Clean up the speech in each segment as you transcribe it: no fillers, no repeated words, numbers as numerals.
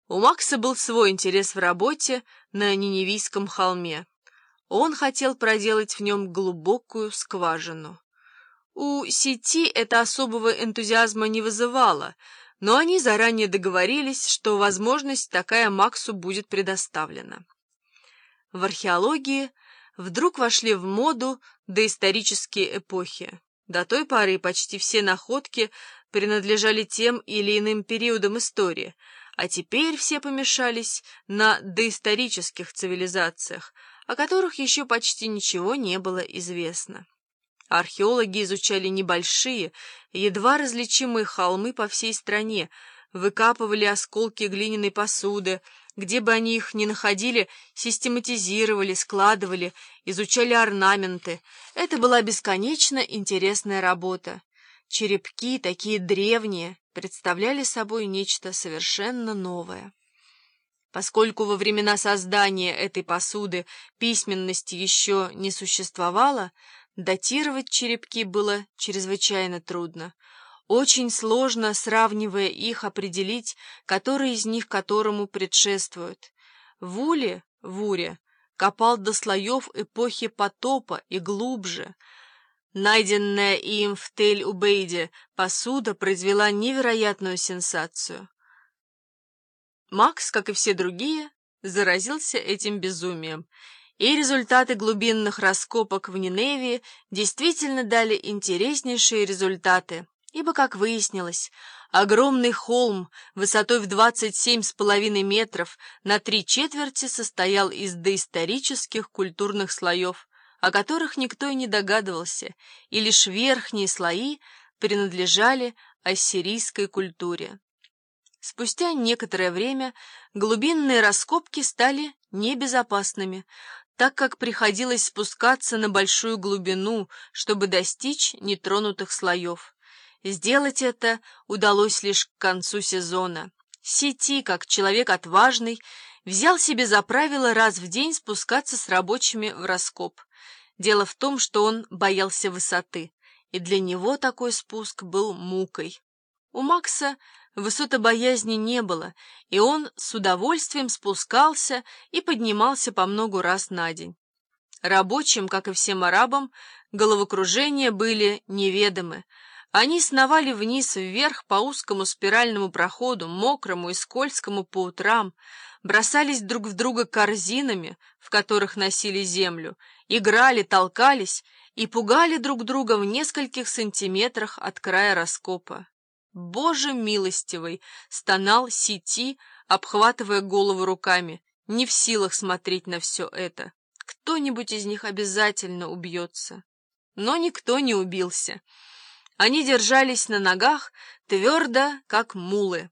У Макса был свой интерес в работе на Ниневийском холме. Он хотел проделать в нем глубокую скважину. У сети это особого энтузиазма не вызывало, но они заранее договорились, что возможность такая Максу будет предоставлена. В археологии вдруг вошли в моду доисторические эпохи. До той поры почти все находки принадлежали тем или иным периодам истории, а теперь все помешались на доисторических цивилизациях, о которых еще почти ничего не было известно. Археологи изучали небольшие, едва различимые холмы по всей стране, выкапывали осколки глиняной посуды, где бы они их ни находили, систематизировали, складывали, изучали орнаменты. Это была бесконечно интересная работа. Черепки, такие древние, представляли собой нечто совершенно новое. Поскольку во времена создания этой посуды письменности еще не существовало, датировать черепки было чрезвычайно трудно. Очень сложно, сравнивая их, определить, который из них которому предшествует. Вуре копал до слоев эпохи потопа и глубже. Найденная им в Тель-Убейде посуда произвела невероятную сенсацию. Макс, как и все другие, заразился этим безумием, и результаты глубинных раскопок в Ниневии действительно дали интереснейшие результаты, ибо, как выяснилось, огромный холм высотой в 27,5 метров на 3/4 состоял из доисторических культурных слоев, о которых никто и не догадывался, и лишь верхние слои принадлежали ассирийской культуре. Спустя некоторое время глубинные раскопки стали небезопасными, так как приходилось спускаться на большую глубину, чтобы достичь нетронутых слоев. Сделать это удалось лишь к концу сезона. Сети, как человек отважный, взял себе за правило раз в день спускаться с рабочими в раскоп. Дело в том, что он боялся высоты, и для него такой спуск был мукой. У Макса высотобоязни не было, и он с удовольствием спускался и поднимался по многу раз на день. Рабочим, как и всем арабам, головокружения были неведомы. Они сновали вниз-вверх по узкому спиральному проходу, мокрому и скользкому по утрам, бросались друг в друга корзинами, в которых носили землю, играли, толкались и пугали друг друга в нескольких сантиметрах от края раскопа. «Боже милостивый!» — стонал Сети, обхватывая голову руками, не в силах смотреть на все это. Кто-нибудь из них обязательно убьется. Но никто не убился. Они держались на ногах твердо, как мулы.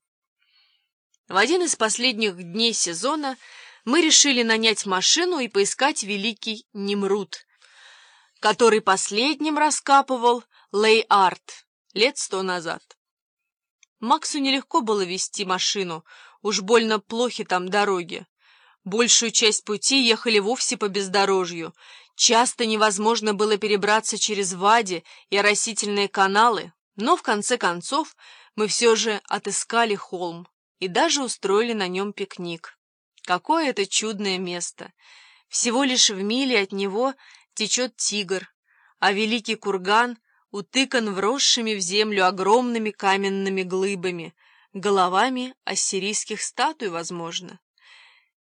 В один из последних дней сезона мы решили нанять машину и поискать великий Нимрут, который последним раскапывал Лей-Арт лет 100 назад. Максу нелегко было вести машину, уж больно плохи там дороги. Большую часть пути ехали вовсе по бездорожью. Часто невозможно было перебраться через вади и оросительные каналы, но в конце концов мы все же отыскали холм и даже устроили на нем пикник. Какое это чудное место! Всего лишь в миле от него течет Тигр, а великий курган утыкан вросшими в землю огромными каменными глыбами, головами ассирийских статуй, возможно.